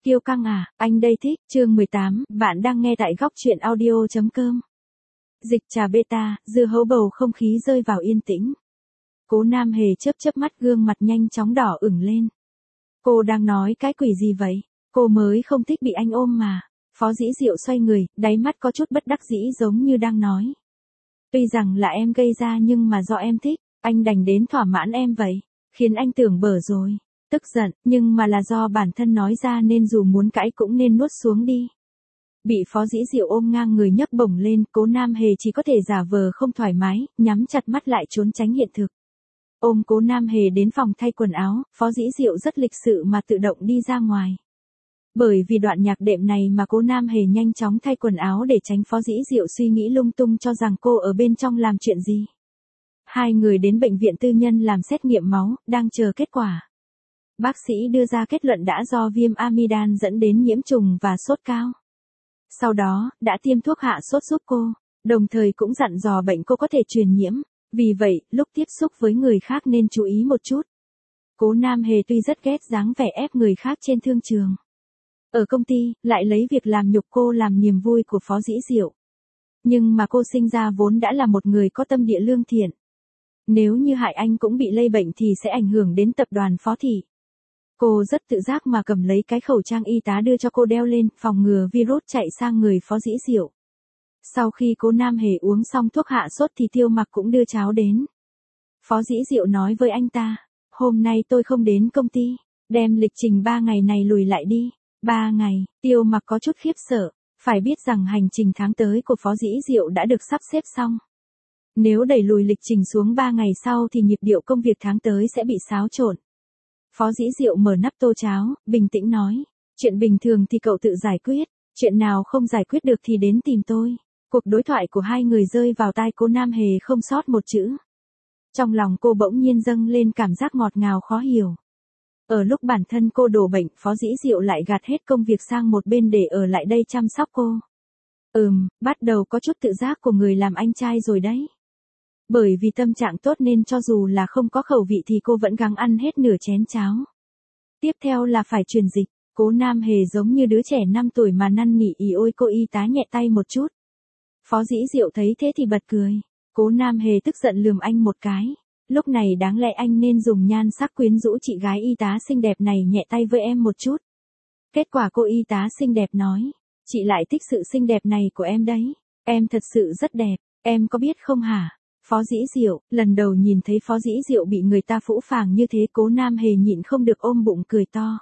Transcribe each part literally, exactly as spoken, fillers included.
Kiêu căng à, anh đây thích, chương mười tám, bạn đang nghe tại góc truyện audio.com. Dịch trà beta, dưa hấu bầu không khí rơi vào yên tĩnh. Cố Nam Hề chớp chớp mắt gương mặt nhanh chóng đỏ ửng lên. Cô đang nói cái quỷ gì vậy? Cô mới không thích bị anh ôm mà. Phó Dĩ Diệu xoay người, đáy mắt có chút bất đắc dĩ giống như đang nói. Tuy rằng là em gây ra nhưng mà do em thích, anh đành đến thỏa mãn em vậy. Khiến anh tưởng bở rồi. Tức giận, nhưng mà là do bản thân nói ra nên dù muốn cãi cũng nên nuốt xuống đi. Bị Phó Dĩ Diệu ôm ngang người nhấc bổng lên, Cố Nam Hề chỉ có thể giả vờ không thoải mái, nhắm chặt mắt lại trốn tránh hiện thực. Ôm Cố Nam Hề đến phòng thay quần áo, Phó Dĩ Diệu rất lịch sự mà tự động đi ra ngoài. Bởi vì đoạn nhạc đệm này mà Cố Nam Hề nhanh chóng thay quần áo để tránh Phó Dĩ Diệu suy nghĩ lung tung cho rằng cô ở bên trong làm chuyện gì. Hai người đến bệnh viện tư nhân làm xét nghiệm máu, đang chờ kết quả. Bác sĩ đưa ra kết luận đã do viêm amidan dẫn đến nhiễm trùng và sốt cao. Sau đó, đã tiêm thuốc hạ sốt giúp cô, đồng thời cũng dặn dò bệnh cô có thể truyền nhiễm. Vì vậy, lúc tiếp xúc với người khác nên chú ý một chút. Cố Nam Hề tuy rất ghét dáng vẻ ép người khác trên thương trường. Ở công ty, lại lấy việc làm nhục cô làm niềm vui của Phó Dĩ Diệu. Nhưng mà cô sinh ra vốn đã là một người có tâm địa lương thiện. Nếu như hại anh cũng bị lây bệnh thì sẽ ảnh hưởng đến tập đoàn Phó Thị. Cô rất tự giác mà cầm lấy cái khẩu trang y tá đưa cho cô đeo lên, phòng ngừa virus chạy sang người Phó Dĩ Diệu. Sau khi Cố Nam Hề uống xong thuốc hạ sốt thì Tiêu Mặc cũng đưa cháo đến. Phó Dĩ Diệu nói với anh ta, hôm nay tôi không đến công ty, đem lịch trình ba ngày này lùi lại đi. Ba ngày, Tiêu Mặc có chút khiếp sợ, phải biết rằng hành trình tháng tới của Phó Dĩ Diệu đã được sắp xếp xong. Nếu đẩy lùi lịch trình xuống ba ngày sau thì nhịp điệu công việc tháng tới sẽ bị xáo trộn. Phó Dĩ Diệu mở nắp tô cháo, bình tĩnh nói, chuyện bình thường thì cậu tự giải quyết, chuyện nào không giải quyết được thì đến tìm tôi. Cuộc đối thoại của hai người rơi vào tai Cố Nam Hề không sót một chữ. Trong lòng cô bỗng nhiên dâng lên cảm giác ngọt ngào khó hiểu. Ở lúc bản thân cô đổ bệnh, Phó Dĩ Diệu lại gạt hết công việc sang một bên để ở lại đây chăm sóc cô. Ừm, bắt đầu có chút tự giác của người làm anh trai rồi đấy. Bởi vì tâm trạng tốt nên cho dù là không có khẩu vị thì cô vẫn gắng ăn hết nửa chén cháo. Tiếp theo là phải truyền dịch, Cố Nam Hề giống như đứa trẻ năm tuổi mà năn nỉ ì ôi cô y tá nhẹ tay một chút. Phó Dĩ Diệu thấy thế thì bật cười, Cố Nam Hề tức giận lườm anh một cái. Lúc này đáng lẽ anh nên dùng nhan sắc quyến rũ chị gái y tá xinh đẹp này nhẹ tay với em một chút. Kết quả cô y tá xinh đẹp nói, chị lại thích sự xinh đẹp này của em đấy, em thật sự rất đẹp, em có biết không hả? Phó Dĩ Diệu, lần đầu nhìn thấy Phó Dĩ Diệu bị người ta phũ phàng như thế Cố Nam Hề nhịn không được ôm bụng cười to.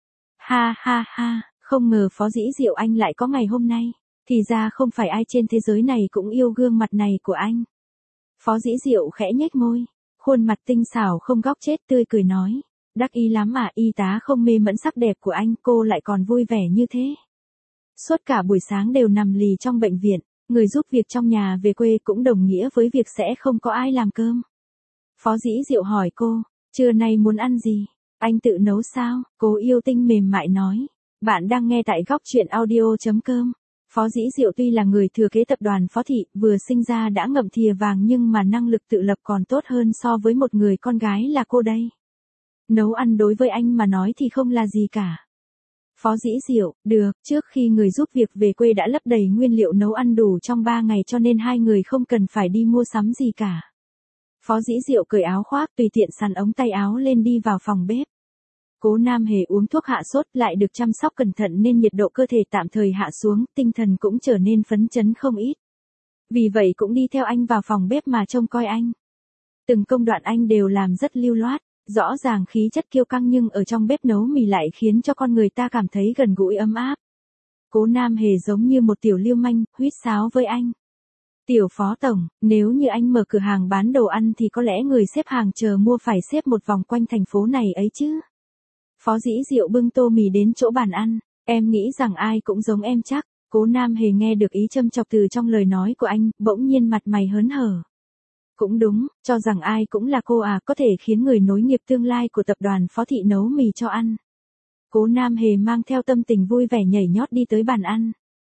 Ha ha ha, không ngờ Phó Dĩ Diệu anh lại có ngày hôm nay, thì ra không phải ai trên thế giới này cũng yêu gương mặt này của anh. Phó Dĩ Diệu khẽ nhếch môi, khuôn mặt tinh xảo không góc chết tươi cười nói, đắc ý lắm mà y tá không mê mẫn sắc đẹp của anh cô lại còn vui vẻ như thế. Suốt cả buổi sáng đều nằm lì trong bệnh viện. Người giúp việc trong nhà về quê cũng đồng nghĩa với việc sẽ không có ai làm cơm. Phó Dĩ Diệu hỏi cô, trưa nay muốn ăn gì? Anh tự nấu sao? Cố Yêu Tinh mềm mại nói. Bạn đang nghe tại góc truyện audio.com. Phó Dĩ Diệu tuy là người thừa kế tập đoàn Phó Thị, vừa sinh ra đã ngậm thìa vàng nhưng mà năng lực tự lập còn tốt hơn so với một người con gái là cô đây. Nấu ăn đối với anh mà nói thì không là gì cả. Phó Dĩ Diệu, được, trước khi người giúp việc về quê đã lấp đầy nguyên liệu nấu ăn đủ trong ba ngày cho nên hai người không cần phải đi mua sắm gì cả. Phó Dĩ Diệu cởi áo khoác tùy tiện xắn ống tay áo lên đi vào phòng bếp. Cố Nam Hề uống thuốc hạ sốt lại được chăm sóc cẩn thận nên nhiệt độ cơ thể tạm thời hạ xuống, tinh thần cũng trở nên phấn chấn không ít. Vì vậy cũng đi theo anh vào phòng bếp mà trông coi anh. Từng công đoạn anh đều làm rất lưu loát. Rõ ràng khí chất kiêu căng nhưng ở trong bếp nấu mì lại khiến cho con người ta cảm thấy gần gũi ấm áp. Cố Nam Hề giống như một tiểu lưu manh, huýt sáo với anh. Tiểu Phó Tổng, nếu như anh mở cửa hàng bán đồ ăn thì có lẽ người xếp hàng chờ mua phải xếp một vòng quanh thành phố này ấy chứ. Phó Dĩ Diệu bưng tô mì đến chỗ bàn ăn, em nghĩ rằng ai cũng giống em chắc. Cố Nam Hề nghe được ý châm chọc từ trong lời nói của anh, bỗng nhiên mặt mày hớn hở. Cũng đúng, cho rằng ai cũng là cô à, có thể khiến người nối nghiệp tương lai của tập đoàn Phó Thị nấu mì cho ăn. Cố Nam Hề mang theo tâm tình vui vẻ nhảy nhót đi tới bàn ăn.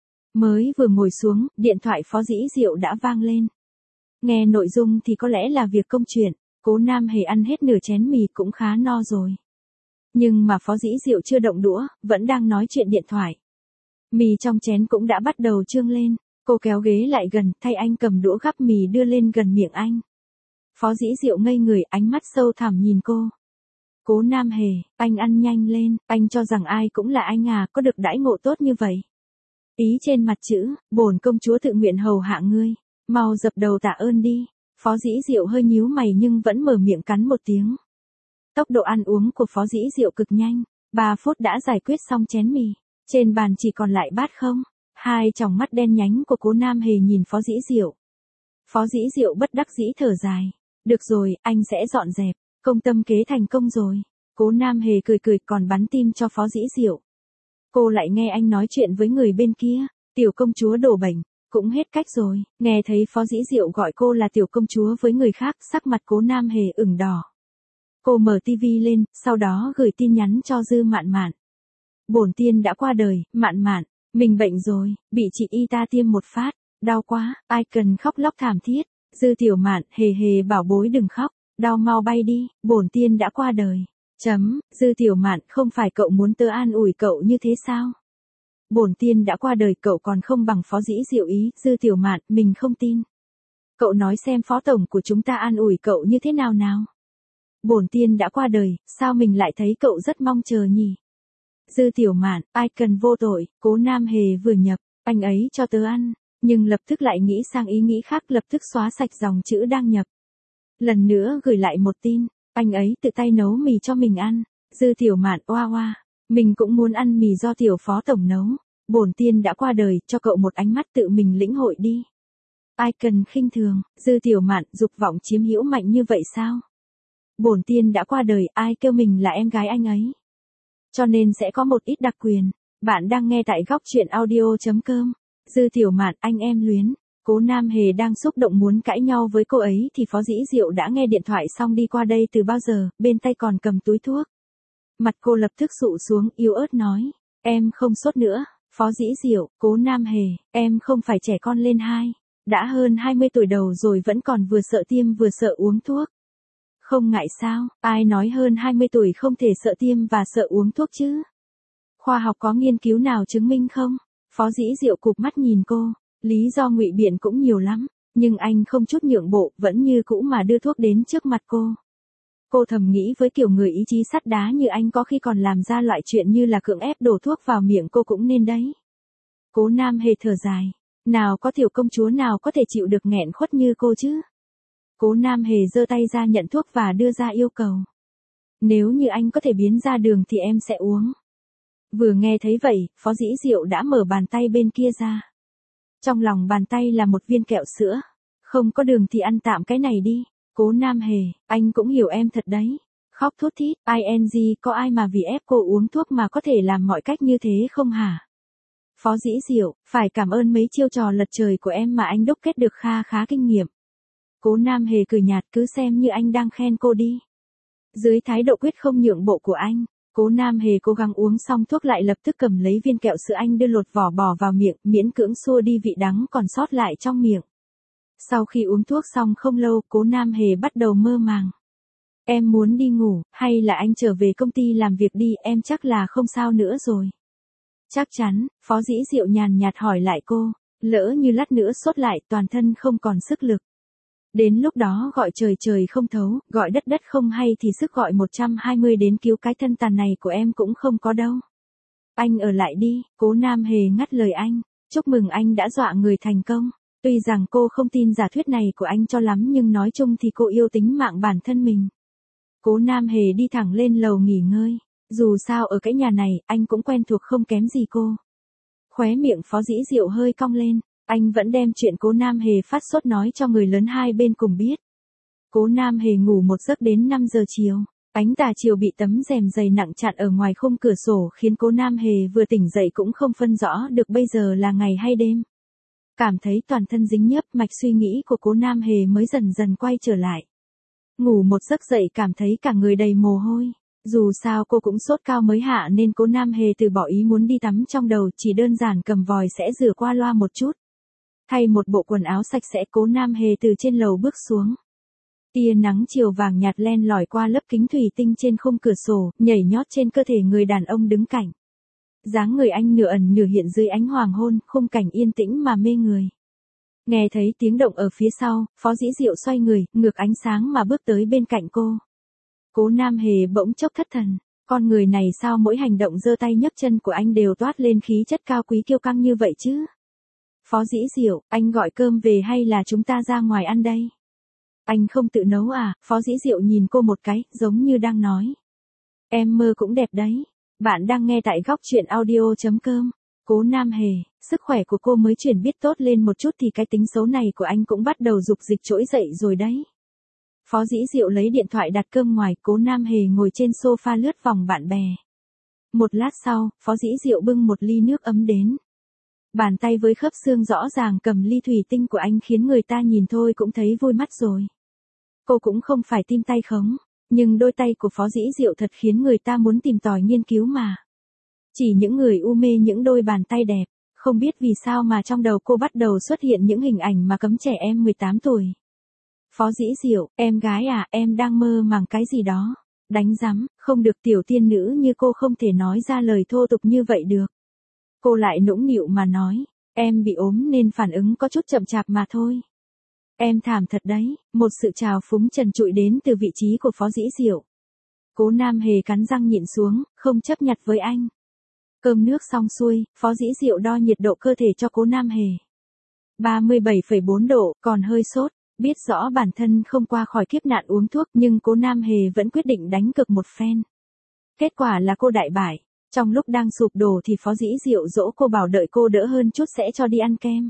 Mới vừa ngồi xuống, điện thoại Phó Dĩ Diệu đã vang lên. Nghe nội dung thì có lẽ là việc công chuyện, Cố Nam Hề ăn hết nửa chén mì cũng khá no rồi. Nhưng mà Phó Dĩ Diệu chưa động đũa, vẫn đang nói chuyện điện thoại. Mì trong chén cũng đã bắt đầu trương lên, cô kéo ghế lại gần, thay anh cầm đũa gắp mì đưa lên gần miệng anh. Phó Dĩ Diệu ngây người, ánh mắt sâu thẳm nhìn cô. Cố Nam Hề, anh ăn nhanh lên, anh cho rằng ai cũng là anh à, có được đãi ngộ tốt như vậy. Ý trên mặt chữ, bổn công chúa tự nguyện hầu hạ ngươi, mau dập đầu tạ ơn đi. Phó Dĩ Diệu hơi nhíu mày nhưng vẫn mở miệng cắn một tiếng. Tốc độ ăn uống của Phó Dĩ Diệu cực nhanh, ba phút đã giải quyết xong chén mì, trên bàn chỉ còn lại bát không. Hai tròng mắt đen nhánh của Cố Nam Hề nhìn Phó Dĩ Diệu. Phó Dĩ Diệu bất đắc dĩ thở dài. Được rồi, anh sẽ dọn dẹp, công tâm kế thành công rồi. Cố Nam Hề cười cười còn bắn tim cho Phó Dĩ Diệu. Cô lại nghe anh nói chuyện với người bên kia, tiểu công chúa đổ bệnh, cũng hết cách rồi. Nghe thấy Phó Dĩ Diệu gọi cô là tiểu công chúa với người khác, sắc mặt Cố Nam Hề ửng đỏ. Cô mở tivi lên, sau đó gửi tin nhắn cho Dư Mạn Mạn. Bổn tiên đã qua đời, Mạn Mạn, mình bệnh rồi, bị chị y ta tiêm một phát, đau quá, ai cần khóc lóc thảm thiết. Dư Tiểu Mạn, hề hề bảo bối đừng khóc, đau mau bay đi, bổn tiên đã qua đời. Chấm, Dư Tiểu Mạn, không phải cậu muốn tớ an ủi cậu như thế sao? Bổn tiên đã qua đời cậu còn không bằng Phó Dĩ Diệu ý, Dư Tiểu Mạn, mình không tin. Cậu nói xem phó tổng của chúng ta an ủi cậu như thế nào nào? Bổn tiên đã qua đời, sao mình lại thấy cậu rất mong chờ nhỉ? Dư Tiểu Mạn, ai cần vô tội, Cố Nam Hề vừa nhập, anh ấy cho tớ ăn, nhưng lập tức lại nghĩ sang ý nghĩ khác, lập tức xóa sạch dòng chữ đang nhập. Lần nữa gửi lại một tin, anh ấy tự tay nấu mì cho mình ăn. Dư Tiểu Mạn, oa oa, mình cũng muốn ăn mì do tiểu phó tổng nấu. Bổn tiên đã qua đời, cho cậu một ánh mắt tự mình lĩnh hội đi. Ai cần khinh thường, Dư Tiểu Mạn, dục vọng chiếm hữu mạnh như vậy sao? Bổn tiên đã qua đời, ai kêu mình là em gái anh ấy. Cho nên sẽ có một ít đặc quyền. Bạn đang nghe tại góc truyện audio.com. Dư Tiểu Mạn, anh em luyến. Cố Nam Hề đang xúc động muốn cãi nhau với cô ấy thì Phó Dĩ Diệu đã nghe điện thoại xong đi qua đây từ bao giờ, bên tay còn cầm túi thuốc. Mặt cô lập tức sụ xuống, yếu ớt nói, em không sốt nữa. Phó Dĩ Diệu, Cố Nam Hề, em không phải trẻ con lên hai, đã hơn hai mươi tuổi đầu rồi vẫn còn vừa sợ tiêm vừa sợ uống thuốc. Không ngại sao, ai nói hơn hai mươi tuổi không thể sợ tiêm và sợ uống thuốc chứ? Khoa học có nghiên cứu nào chứng minh không? Phó Dĩ Diệu cụp mắt nhìn cô, lý do ngụy biện cũng nhiều lắm, nhưng anh không chút nhượng bộ, vẫn như cũ mà đưa thuốc đến trước mặt cô. Cô thầm nghĩ với kiểu người ý chí sắt đá như anh có khi còn làm ra loại chuyện như là cưỡng ép đổ thuốc vào miệng cô cũng nên đấy. Cố Nam Hề thở dài, nào có tiểu công chúa nào có thể chịu được nghẹn khuất như cô chứ? Cố Nam Hề giơ tay ra nhận thuốc và đưa ra yêu cầu. Nếu như anh có thể biến ra đường thì em sẽ uống. Vừa nghe thấy vậy, Phó Dĩ Diệu đã mở bàn tay bên kia ra. Trong lòng bàn tay là một viên kẹo sữa. Không có đường thì ăn tạm cái này đi. Cố Nam Hề, anh cũng hiểu em thật đấy. Khóc thút thít, ing có ai mà vì ép cô uống thuốc mà có thể làm mọi cách như thế không hả? Phó Dĩ Diệu, phải cảm ơn mấy chiêu trò lật trời của em mà anh đúc kết được kha khá kinh nghiệm. Cố Nam Hề cười nhạt, cứ xem như anh đang khen cô đi. Dưới thái độ quyết không nhượng bộ của anh, Cố Nam Hề cố gắng uống xong thuốc lại lập tức cầm lấy viên kẹo sữa anh đưa lột vỏ bỏ vào miệng, miễn cưỡng xua đi vị đắng còn sót lại trong miệng. Sau khi uống thuốc xong không lâu, Cố Nam Hề bắt đầu mơ màng. Em muốn đi ngủ, hay là anh trở về công ty làm việc đi, em chắc là không sao nữa rồi. Chắc chắn, Phó Dĩ Diệu nhàn nhạt hỏi lại cô, lỡ như lát nữa sốt lại toàn thân không còn sức lực. Đến lúc đó gọi trời trời không thấu, gọi đất đất không hay thì sức gọi một trăm hai mươi đến cứu cái thân tàn này của em cũng không có đâu. Anh ở lại đi, Cố Nam Hề ngắt lời anh, chúc mừng anh đã dọa người thành công. Tuy rằng cô không tin giả thuyết này của anh cho lắm nhưng nói chung thì cô yêu tính mạng bản thân mình. Cố Nam Hề đi thẳng lên lầu nghỉ ngơi, dù sao ở cái nhà này anh cũng quen thuộc không kém gì cô. Khóe miệng Phó Dĩ Diệu hơi cong lên. Anh vẫn đem chuyện Cố Nam Hề phát sốt nói cho người lớn hai bên cùng biết. Cố Nam Hề ngủ một giấc đến năm giờ chiều. Ánh tà chiều bị tấm rèm dày nặng chặn ở ngoài khung cửa sổ khiến Cố Nam Hề vừa tỉnh dậy cũng không phân rõ được bây giờ là ngày hay đêm. Cảm thấy toàn thân dính nhớp, mạch suy nghĩ của Cố Nam Hề mới dần dần quay trở lại. Ngủ một giấc dậy cảm thấy cả người đầy mồ hôi. Dù sao cô cũng sốt cao mới hạ nên Cố Nam Hề từ bỏ ý muốn đi tắm trong đầu, chỉ đơn giản cầm vòi sẽ rửa qua loa một chút. Thay một bộ quần áo sạch sẽ, Cố Nam Hề từ trên lầu bước xuống. Tia nắng chiều vàng nhạt len lỏi qua lớp kính thủy tinh trên khung cửa sổ, nhảy nhót trên cơ thể người đàn ông đứng cạnh. Dáng người anh nửa ẩn nửa hiện dưới ánh hoàng hôn, khung cảnh yên tĩnh mà mê người. Nghe thấy tiếng động ở phía sau, Phó Dĩ Diệu xoay người, ngược ánh sáng mà bước tới bên cạnh cô. Cố Nam Hề bỗng chốc thất thần, con người này sao mỗi hành động giơ tay nhấc chân của anh đều toát lên khí chất cao quý kiêu căng như vậy chứ? Phó Dĩ Diệu, anh gọi cơm về hay là chúng ta ra ngoài ăn đây? Anh không tự nấu à? Phó Dĩ Diệu nhìn cô một cái, giống như đang nói. Em mơ cũng đẹp đấy. Bạn đang nghe tại góc truyện audio.com. Cố Nam Hề, sức khỏe của cô mới chuyển biết tốt lên một chút thì cái tính xấu này của anh cũng bắt đầu dục dịch trỗi dậy rồi đấy. Phó Dĩ Diệu lấy điện thoại đặt cơm ngoài, Cố Nam Hề ngồi trên sofa lướt vòng bạn bè. Một lát sau, Phó Dĩ Diệu bưng một ly nước ấm đến. Bàn tay với khớp xương rõ ràng cầm ly thủy tinh của anh khiến người ta nhìn thôi cũng thấy vui mắt rồi. Cô cũng không phải tim tay khống, nhưng đôi tay của Phó Dĩ Diệu thật khiến người ta muốn tìm tòi nghiên cứu mà. Chỉ những người u mê những đôi bàn tay đẹp, không biết vì sao mà trong đầu cô bắt đầu xuất hiện những hình ảnh mà cấm trẻ em mười tám tuổi. Phó Dĩ Diệu, em gái à, em đang mơ màng cái gì đó. Đánh rắm, không được, tiểu tiên nữ như cô không thể nói ra lời thô tục như vậy được. Cô lại nũng nịu mà nói, em bị ốm nên phản ứng có chút chậm chạp mà thôi. Em thảm thật đấy, một sự trào phúng trần trụi đến từ vị trí của Phó Dĩ Diệu. Cố Nam Hề cắn răng nhịn xuống, không chấp nhặt với anh. Cơm nước xong xuôi, Phó Dĩ Diệu đo nhiệt độ cơ thể cho Cố Nam Hề. ba mươi bảy phẩy bốn độ, còn hơi sốt, biết rõ bản thân không qua khỏi kiếp nạn uống thuốc nhưng Cố Nam Hề vẫn quyết định đánh cực một phen. Kết quả là cô đại bại. Trong lúc đang sụp đổ thì Phó Dĩ Diệu dỗ cô bảo đợi cô đỡ hơn chút sẽ cho đi ăn kem.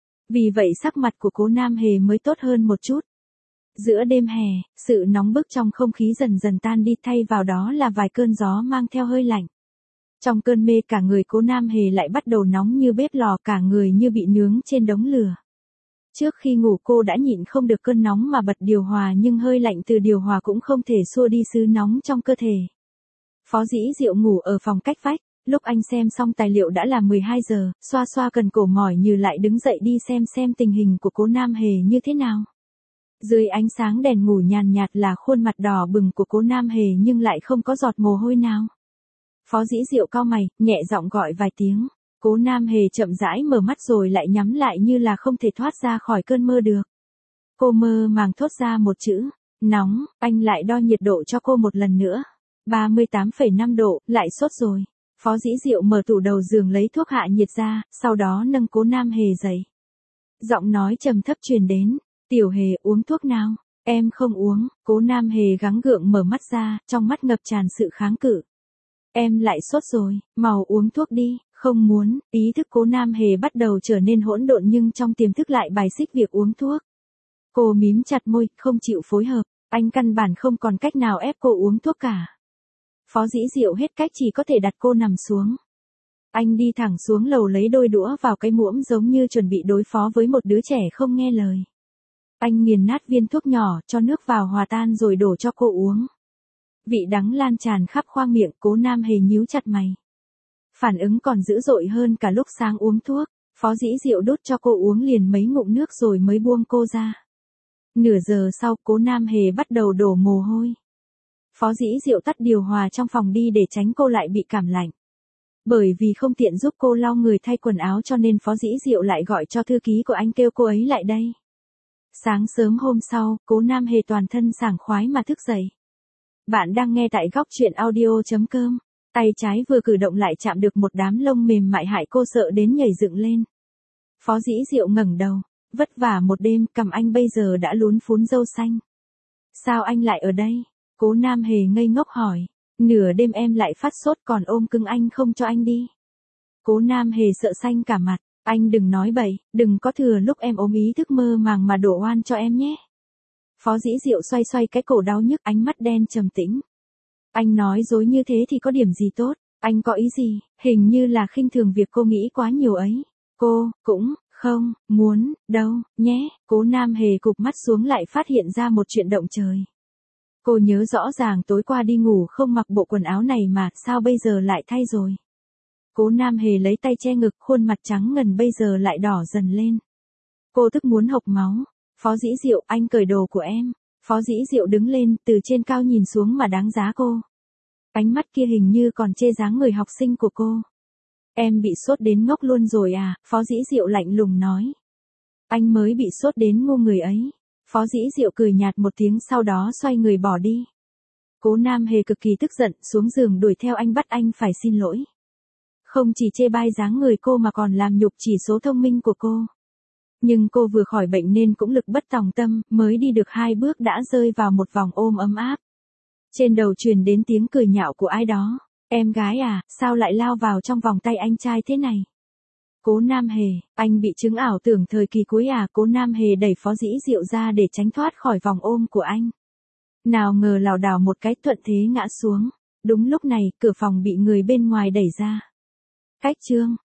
Vì vậy sắc mặt của Cố Nam Hề mới tốt hơn một chút. Giữa đêm hè, sự nóng bức trong không khí dần dần tan đi, thay vào đó là vài cơn gió mang theo hơi lạnh. Trong cơn mê cả người Cố Nam Hề lại bắt đầu nóng như bếp lò, cả người như bị nướng trên đống lửa. Trước khi ngủ cô đã nhịn không được cơn nóng mà bật điều hòa, nhưng hơi lạnh từ điều hòa cũng không thể xua đi xứ nóng trong cơ thể. Phó Dĩ Diệu ngủ ở phòng cách vách, lúc anh xem xong tài liệu đã là mười hai giờ, xoa xoa cần cổ mỏi như lại đứng dậy đi xem xem tình hình của Cố Nam Hề như thế nào. Dưới ánh sáng đèn ngủ nhàn nhạt là khuôn mặt đỏ bừng của Cố Nam Hề nhưng lại không có giọt mồ hôi nào. Phó Dĩ Diệu cau mày, nhẹ giọng gọi vài tiếng. Cố Nam Hề chậm rãi mở mắt rồi lại nhắm lại như là không thể thoát ra khỏi cơn mơ được. Cô mơ màng thốt ra một chữ, nóng, anh lại đo nhiệt độ cho cô một lần nữa. ba mươi tám phẩy năm độ, lại sốt rồi. Phó Dĩ Diệu mở tủ đầu giường lấy thuốc hạ nhiệt ra, sau đó nâng Cố Nam Hề dậy. Giọng nói trầm thấp truyền đến, Tiểu Hề uống thuốc nào? Em không uống. Cố Nam Hề gắng gượng mở mắt ra, trong mắt ngập tràn sự kháng cự. Em lại sốt rồi, mau uống thuốc đi. Không muốn. Ý thức Cố Nam Hề bắt đầu trở nên hỗn độn nhưng trong tiềm thức lại bài xích việc uống thuốc. Cô mím chặt môi, không chịu phối hợp. Anh căn bản không còn cách nào ép cô uống thuốc cả. Phó Dĩ Diệu hết cách chỉ có thể đặt cô nằm xuống. Anh đi thẳng xuống lầu lấy đôi đũa vào cái muỗng giống như chuẩn bị đối phó với một đứa trẻ không nghe lời. Anh nghiền nát viên thuốc nhỏ, cho nước vào hòa tan rồi đổ cho cô uống. Vị đắng lan tràn khắp khoang miệng, Cố Nam Hề nhíu chặt mày. Phản ứng còn dữ dội hơn cả lúc sáng uống thuốc. Phó Dĩ Diệu đút cho cô uống liền mấy ngụm nước rồi mới buông cô ra. Nửa giờ sau, Cố Nam Hề bắt đầu đổ mồ hôi. Phó Dĩ Diệu tắt điều hòa trong phòng đi để tránh cô lại bị cảm lạnh. Bởi vì không tiện giúp cô lau người thay quần áo cho nên Phó Dĩ Diệu lại gọi cho thư ký của anh kêu cô ấy lại đây. Sáng sớm hôm sau, Cố Nam Hề toàn thân sảng khoái mà thức dậy. Bạn đang nghe tại góc truyện audio.com. Tay trái vừa cử động lại chạm được một đám lông mềm mại hại cô sợ đến nhảy dựng lên. Phó Dĩ Diệu ngẩng đầu, vất vả một đêm, cằm anh bây giờ đã lún phún râu xanh. Sao anh lại ở đây? Cố Nam Hề ngây ngốc hỏi. Nửa đêm em lại phát sốt còn ôm cưng anh không cho anh đi. Cố Nam Hề sợ xanh cả mặt. Anh đừng nói bậy, đừng có thừa lúc em ốm ý thức mơ màng mà đổ oan cho em nhé. Phó Dĩ Diệu xoay xoay cái cổ đau nhức, ánh mắt đen trầm tĩnh. Anh nói dối như thế thì có điểm gì tốt? Anh có ý gì? Hình như là khinh thường việc cô nghĩ quá nhiều ấy. Cô, cũng, không, muốn, đâu, nhé. Cố Nam Hề cụp mắt xuống lại phát hiện ra một chuyện động trời. Cô nhớ rõ ràng tối qua đi ngủ không mặc bộ quần áo này mà, sao bây giờ lại thay rồi? Cố Nam Hề lấy tay che ngực, khuôn mặt trắng ngần bây giờ lại đỏ dần lên. Cô tức muốn hộc máu. Phó Dĩ Diệu, anh cởi đồ của em. Phó Dĩ Diệu đứng lên, từ trên cao nhìn xuống mà đánh giá cô. Ánh mắt kia hình như còn chê dáng người học sinh của cô. Em bị sốt đến ngốc luôn rồi à, Phó Dĩ Diệu lạnh lùng nói. Anh mới bị sốt đến ngu người ấy. Phó Dĩ Diệu cười nhạt một tiếng sau đó xoay người bỏ đi. Cố Nam Hề cực kỳ tức giận, xuống giường đuổi theo anh bắt anh phải xin lỗi. Không chỉ chê bai dáng người cô mà còn làm nhục chỉ số thông minh của cô. Nhưng cô vừa khỏi bệnh nên cũng lực bất tòng tâm, mới đi được hai bước đã rơi vào một vòng ôm ấm áp. Trên đầu truyền đến tiếng cười nhạo của ai đó. Em gái à, sao lại lao vào trong vòng tay anh trai thế này? Cố Nam Hề, anh bị chứng ảo tưởng thời kỳ cuối à? Cố Nam Hề đẩy Phó Dĩ Diệu ra để tránh thoát khỏi vòng ôm của anh. Nào ngờ lảo đảo một cái thuận thế ngã xuống. Đúng lúc này, cửa phòng bị người bên ngoài đẩy ra. Cách chương